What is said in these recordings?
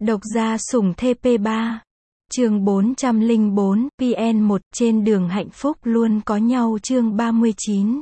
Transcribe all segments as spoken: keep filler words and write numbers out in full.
Độc gia sủng thê pê ba. Chương bốn trăm lẻ bốn, pê en một, trên đường hạnh phúc luôn có nhau chương ba mươi chín.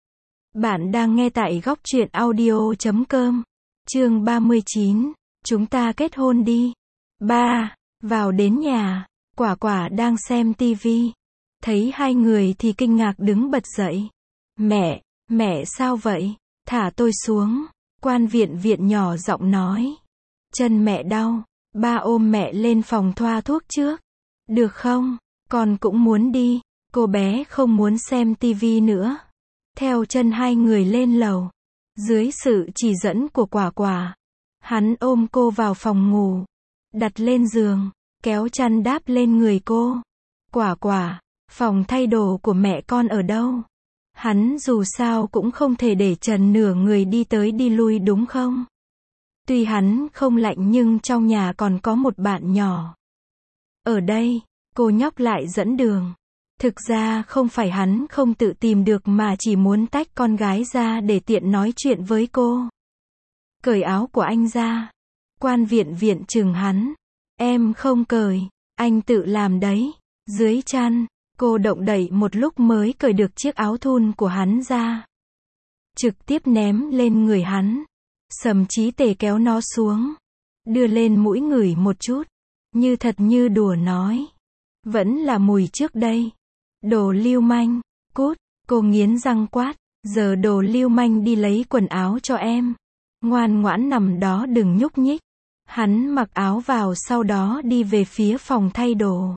Bạn đang nghe tại góc truyện audio chấm com. Chương ba mươi chín, chúng ta kết hôn đi. Ba, vào đến nhà, Quả Quả đang xem tivi. Thấy hai người thì kinh ngạc đứng bật dậy. Mẹ, mẹ sao vậy? Thả tôi xuống. Quan Viện Viện nhỏ giọng nói. Chân mẹ đau, ba ôm mẹ lên phòng thoa thuốc trước. Được không? Con cũng muốn đi. Cô bé không muốn xem tivi nữa. Theo chân hai người lên lầu. Dưới sự chỉ dẫn của Quả Quả, hắn ôm cô vào phòng ngủ, đặt lên giường, kéo chăn đáp lên người cô. Quả Quả, phòng thay đồ của mẹ con ở đâu? Hắn dù sao cũng không thể để trần nửa người đi tới đi lui đúng không? Tuy hắn không lạnh nhưng trong nhà còn có một bạn nhỏ. Ở đây, cô nhóc lại dẫn đường. Thực ra không phải hắn không tự tìm được mà chỉ muốn tách con gái ra để tiện nói chuyện với cô. Cởi áo của anh ra. Quan Viện Viện chừng hắn. Em không cởi, anh tự làm đấy. Dưới chăn, cô động đậy một lúc mới cởi được chiếc áo thun của hắn ra. Trực tiếp ném lên người hắn. Sầm Chí Tề kéo nó xuống. Đưa lên mũi ngửi một chút. Như thật như đùa nói. Vẫn là mùi trước đây. Đồ lưu manh, cút, cô nghiến răng quát. Giờ đồ lưu manh đi lấy quần áo cho em. Ngoan ngoãn nằm đó đừng nhúc nhích. Hắn mặc áo vào sau đó đi về phía phòng thay đồ.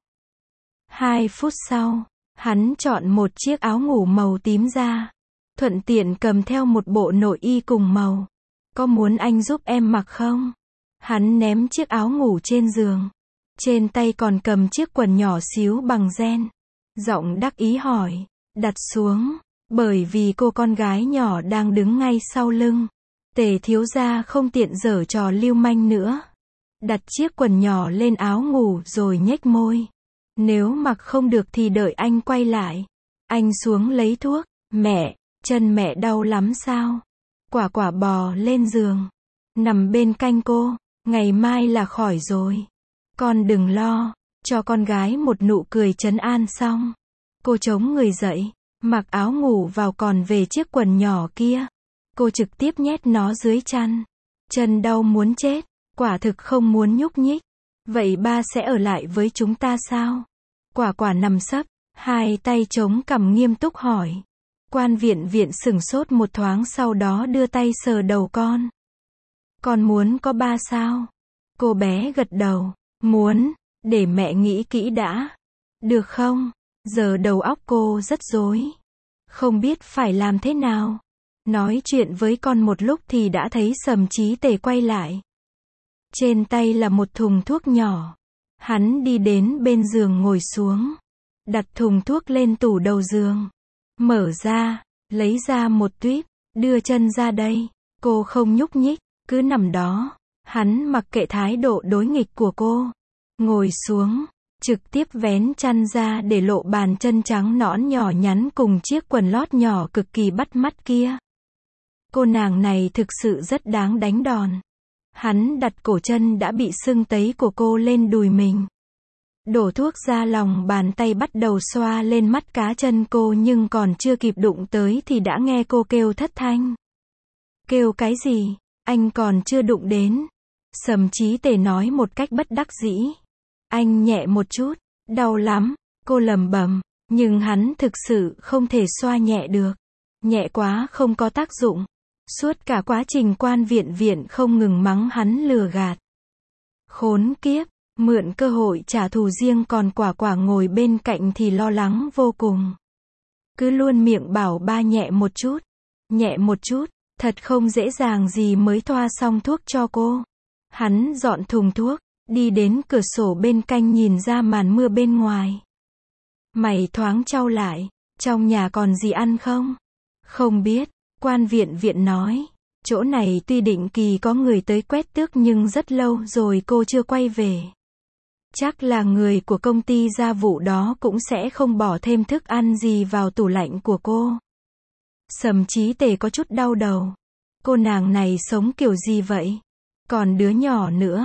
Hai phút sau, hắn chọn một chiếc áo ngủ màu tím ra. Thuận tiện cầm theo một bộ nội y cùng màu. Có muốn anh giúp em mặc không? Hắn ném chiếc áo ngủ trên giường. Trên tay còn cầm chiếc quần nhỏ xíu bằng ren. Giọng đắc ý hỏi. Đặt xuống. Bởi vì cô con gái nhỏ đang đứng ngay sau lưng. Tề thiếu gia không tiện giở trò lưu manh nữa. Đặt chiếc quần nhỏ lên áo ngủ rồi nhếch môi. Nếu mặc không được thì đợi anh quay lại. Anh xuống lấy thuốc. Mẹ, chân mẹ đau lắm sao? Quả Quả bò lên giường. Nằm bên cạnh cô. Ngày mai là khỏi rồi. Con đừng lo. Cho con gái một nụ cười trấn an xong. Cô chống người dậy. Mặc áo ngủ vào còn về chiếc quần nhỏ kia. Cô trực tiếp nhét nó dưới chăn. Chân đau muốn chết. Quả thực không muốn nhúc nhích. Vậy ba sẽ ở lại với chúng ta sao? Quả Quả nằm sấp. Hai tay chống cằm nghiêm túc hỏi. Quan Viện Viện sửng sốt một thoáng sau đó đưa tay sờ đầu con. Con muốn có ba sao? Cô bé gật đầu. Muốn. Để mẹ nghĩ kỹ đã. Được không? Giờ đầu óc cô rất rối. Không biết phải làm thế nào. Nói chuyện với con một lúc thì đã thấy Sầm Chí Tề quay lại. Trên tay là một thùng thuốc nhỏ. Hắn đi đến bên giường ngồi xuống. Đặt thùng thuốc lên tủ đầu giường. Mở ra, lấy ra một tuýp, đưa chân ra đây. Cô không nhúc nhích, cứ nằm đó. Hắn mặc kệ thái độ đối nghịch của cô. Ngồi xuống, trực tiếp vén chăn ra để lộ bàn chân trắng nõn nhỏ nhắn cùng chiếc quần lót nhỏ cực kỳ bắt mắt kia. Cô nàng này thực sự rất đáng đánh đòn. Hắn đặt cổ chân đã bị sưng tấy của cô lên đùi mình. Đổ thuốc ra lòng bàn tay bắt đầu xoa lên mắt cá chân cô nhưng còn chưa kịp đụng tới thì đã nghe cô kêu thất thanh. Kêu cái gì? Anh còn chưa đụng đến. Sầm Chí Tề nói một cách bất đắc dĩ. Anh nhẹ một chút. Đau lắm. Cô lẩm bẩm. Nhưng hắn thực sự không thể xoa nhẹ được. Nhẹ quá không có tác dụng. Suốt cả quá trình Quan Viện Viện không ngừng mắng hắn lừa gạt. Khốn kiếp. Mượn cơ hội trả thù riêng còn Quả Quả ngồi bên cạnh thì lo lắng vô cùng. Cứ luôn miệng bảo ba nhẹ một chút. Nhẹ một chút. Thật không dễ dàng gì mới thoa xong thuốc cho cô. Hắn dọn thùng thuốc. Đi đến cửa sổ bên cạnh nhìn ra màn mưa bên ngoài. Mày thoáng chau lại. Trong nhà còn gì ăn không? Không biết. Quan Viện Viện nói. Chỗ này tuy định kỳ có người tới quét tước nhưng rất lâu rồi cô chưa quay về. Chắc là người của công ty gia vụ đó cũng sẽ không bỏ thêm thức ăn gì vào tủ lạnh của cô. Sầm Chí Tề có chút đau đầu. Cô nàng này sống kiểu gì vậy? Còn đứa nhỏ nữa.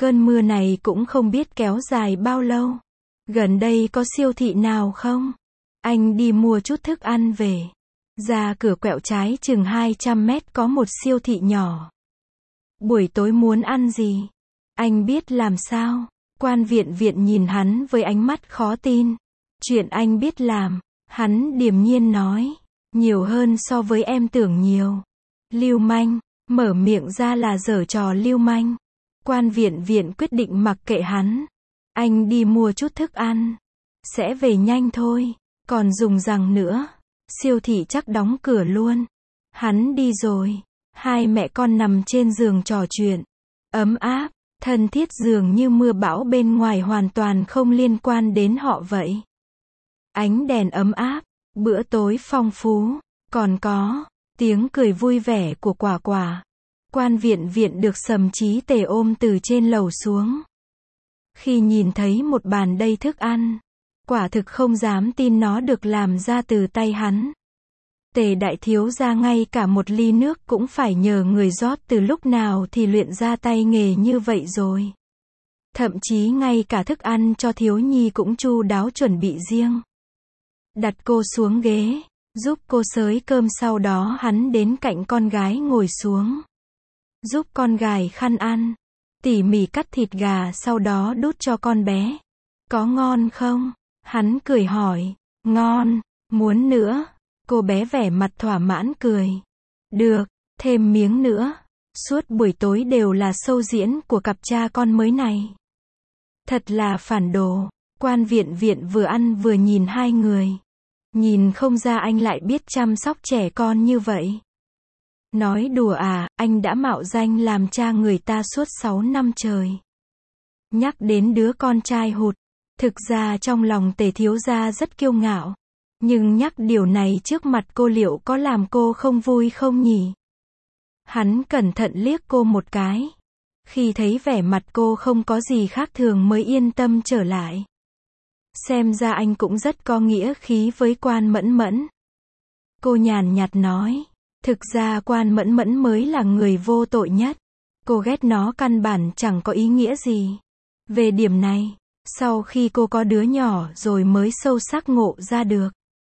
Cơn mưa này cũng không biết kéo dài bao lâu. Gần đây có siêu thị nào không? Anh đi mua chút thức ăn về. Ra cửa quẹo trái chừng hai trăm mét có một siêu thị nhỏ. Buổi tối muốn ăn gì? Anh biết làm sao? Quan viện viện nhìn hắn với ánh mắt khó tin. Chuyện anh biết làm, hắn điềm nhiên nói. Nhiều hơn so với em tưởng nhiều. Lưu manh, mở miệng ra là giở trò lưu manh. Quan viện viện quyết định mặc kệ hắn. Anh đi mua chút thức ăn. Sẽ về nhanh thôi. Còn dùng rằng nữa. Siêu thị chắc đóng cửa luôn. Hắn đi rồi. Hai mẹ con nằm trên giường trò chuyện. Ấm áp, thân thiết dường như mưa bão bên ngoài hoàn toàn không liên quan đến họ vậy. Ánh đèn ấm áp, bữa tối phong phú, còn có tiếng cười vui vẻ của Quả Quả. Quan viện viện được Sầm Chí Tề ôm từ trên lầu xuống. Khi nhìn thấy một bàn đầy thức ăn, quả thực không dám tin nó được làm ra từ tay hắn. Tề đại thiếu gia ngay cả một ly nước cũng phải nhờ người rót, từ lúc nào thì luyện ra tay nghề như vậy rồi. Thậm chí ngay cả thức ăn cho thiếu nhi cũng chu đáo chuẩn bị riêng. Đặt cô xuống ghế, giúp cô xới cơm, sau đó hắn đến cạnh con gái ngồi xuống. Giúp con gài khăn ăn, tỉ mỉ cắt thịt gà sau đó đút cho con bé. Có ngon không? Hắn cười hỏi. Ngon, muốn nữa. Cô bé vẻ mặt thỏa mãn cười. Được, thêm miếng nữa. Suốt buổi tối đều là show diễn của cặp cha con mới này. Thật là phản đồ. Quan viện viện vừa ăn vừa nhìn hai người. Nhìn không ra anh lại biết chăm sóc trẻ con như vậy. Nói đùa à, anh đã mạo danh làm cha người ta suốt sáu năm trời. Nhắc đến đứa con trai hụt, thực ra trong lòng Tề thiếu gia rất kiêu ngạo. Nhưng nhắc điều này trước mặt cô liệu có làm cô không vui không nhỉ? Hắn cẩn thận liếc cô một cái. Khi thấy vẻ mặt cô không có gì khác thường mới yên tâm trở lại. Xem ra anh cũng rất có nghĩa khí với Quan Mẫn Mẫn. Cô nhàn nhạt nói. Thực ra Quan Mẫn Mẫn mới là người vô tội nhất. Cô ghét nó căn bản chẳng có ý nghĩa gì. Về điểm này, sau khi cô có đứa nhỏ rồi mới sâu sắc ngộ ra được.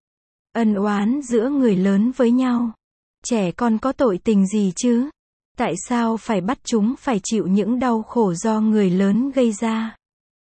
Ân oán giữa người lớn với nhau. Trẻ con có tội tình gì chứ? Tại sao phải bắt chúng phải chịu những đau khổ do người lớn gây ra?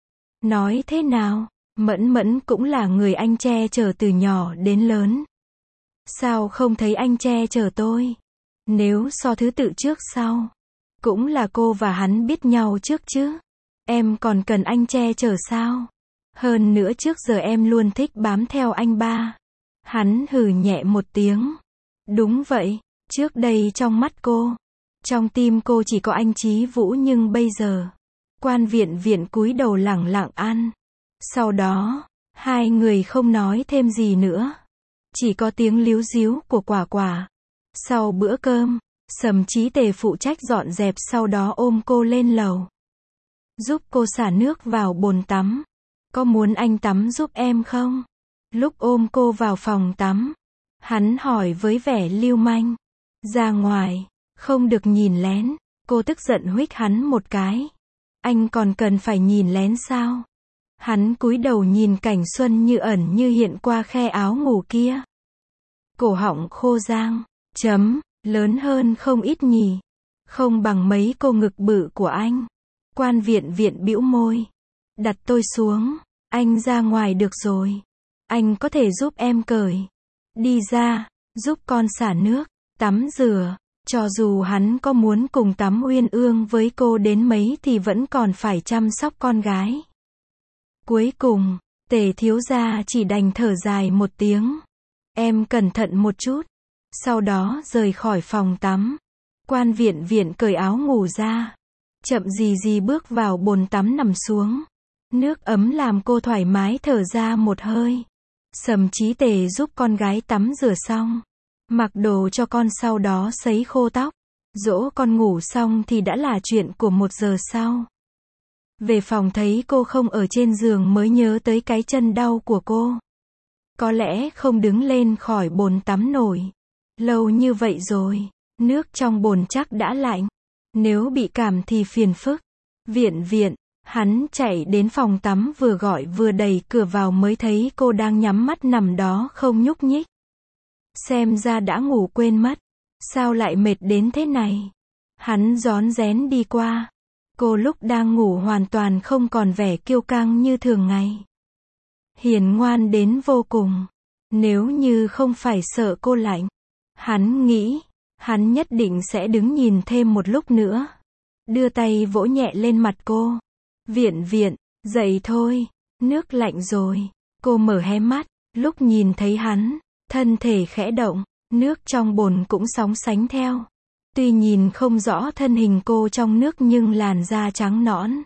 Nói thế nào, Mẫn Mẫn cũng là người anh che chở từ nhỏ đến lớn. Sao không thấy anh che chở tôi? Nếu so thứ tự trước sau, cũng là cô và hắn biết nhau trước chứ. Em còn cần anh che chở sao? Hơn nữa trước giờ em luôn thích bám theo anh ba. Hắn hừ nhẹ một tiếng. Đúng vậy, trước đây trong mắt cô, trong tim cô chỉ có anh Chí Vũ, nhưng bây giờ, Quan viện viện cúi đầu lẳng lặng ăn. Sau đó, hai người không nói thêm gì nữa. Chỉ có tiếng líu díu của Quả Quả. Sau bữa cơm, Sầm Chí Tề phụ trách dọn dẹp, sau đó ôm cô lên lầu. Giúp cô xả nước vào bồn tắm. Có muốn anh tắm giúp em không? Lúc ôm cô vào phòng tắm, hắn hỏi với vẻ lưu manh. Ra ngoài, không được nhìn lén. Cô tức giận huých hắn một cái. Anh còn cần phải nhìn lén sao? Hắn cúi đầu nhìn cảnh xuân như ẩn như hiện qua khe áo ngủ kia. Cổ họng khô rang, chấm, lớn hơn không ít nhỉ. Không bằng mấy cô ngực bự của anh. Quan viện viện bĩu môi. Đặt tôi xuống, anh ra ngoài được rồi. Anh có thể giúp em cởi. Đi ra, giúp con xả nước, tắm rửa. Cho dù hắn có muốn cùng tắm uyên ương với cô đến mấy thì vẫn còn phải chăm sóc con gái. Cuối cùng, Tề thiếu gia chỉ đành thở dài một tiếng. Em cẩn thận một chút. Sau đó rời khỏi phòng tắm. Quan viện viện cởi áo ngủ ra. Chậm gì gì bước vào bồn tắm nằm xuống. Nước ấm làm cô thoải mái thở ra một hơi. Sầm Chí Tề giúp con gái tắm rửa xong. Mặc đồ cho con, sau đó sấy khô tóc. Dỗ con ngủ xong thì đã là chuyện của một giờ sau. Về phòng thấy cô không ở trên giường mới nhớ tới cái chân đau của cô. Có lẽ không đứng lên khỏi bồn tắm nổi. Lâu như vậy rồi, nước trong bồn chắc đã lạnh. Nếu bị cảm thì phiền phức. Viện viện, hắn chạy đến phòng tắm vừa gọi vừa đẩy cửa vào mới thấy cô đang nhắm mắt nằm đó không nhúc nhích. Xem ra đã ngủ quên mất. Sao lại mệt đến thế này? Hắn rón rén đi qua. Cô lúc đang ngủ hoàn toàn không còn vẻ kiêu căng như thường ngày. Hiền ngoan đến vô cùng. Nếu như không phải sợ cô lạnh, hắn nghĩ, hắn nhất định sẽ đứng nhìn thêm một lúc nữa. Đưa tay vỗ nhẹ lên mặt cô. Viện viện, dậy thôi, nước lạnh rồi. Cô mở hé mắt, lúc nhìn thấy hắn, thân thể khẽ động, nước trong bồn cũng sóng sánh theo. Tuy nhìn không rõ thân hình cô trong nước nhưng làn da trắng nõn.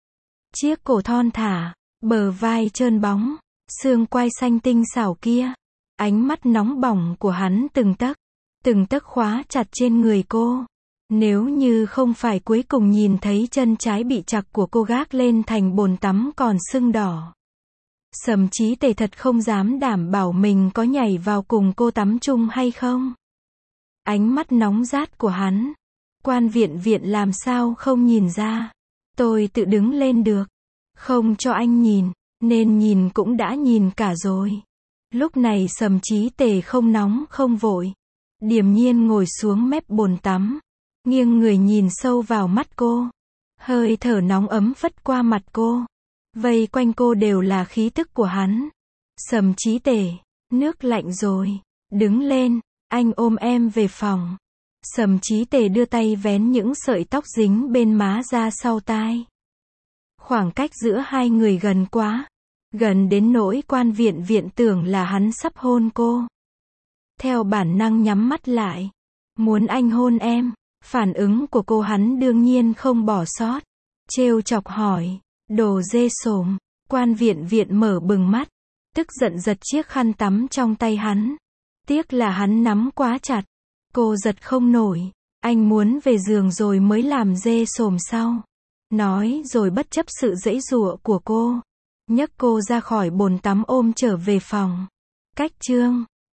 Chiếc cổ thon thả, bờ vai trơn bóng, xương quai xanh tinh xảo kia. Ánh mắt nóng bỏng của hắn từng tấc, từng tấc khóa chặt trên người cô. Nếu như không phải cuối cùng nhìn thấy chân trái bị chặt của cô gác lên thành bồn tắm còn sưng đỏ. Sầm Chí Tề thật không dám đảm bảo mình có nhảy vào cùng cô tắm chung hay không. Ánh mắt nóng rát của hắn. Quan viện viện làm sao không nhìn ra. Tôi tự đứng lên được. Không cho anh nhìn, nên nhìn cũng đã nhìn cả rồi. Lúc này Sầm Chí Tề không nóng không vội. Điềm nhiên ngồi xuống mép bồn tắm. Nghiêng người nhìn sâu vào mắt cô. Hơi thở nóng ấm phất qua mặt cô. Vây quanh cô đều là khí tức của hắn. Sầm Chí Tề, nước lạnh rồi. Đứng lên, anh ôm em về phòng. Sầm Chí Tề đưa tay vén những sợi tóc dính bên má ra sau tai. Khoảng cách giữa hai người gần quá. Gần đến nỗi quan viện viện tưởng là hắn sắp hôn cô. Theo bản năng nhắm mắt lại. Muốn anh hôn em. Phản ứng của cô hắn đương nhiên không bỏ sót. Trêu chọc hỏi. Đồ dê sồm. Quan viện viện mở bừng mắt. Tức giận giật chiếc khăn tắm trong tay hắn. Tiếc là hắn nắm quá chặt. Cô giật không nổi. Anh muốn về giường rồi mới làm dê sồm sau. Nói rồi bất chấp sự giãy giụa của cô. Nhấc cô ra khỏi bồn tắm ôm trở về phòng. Cách chương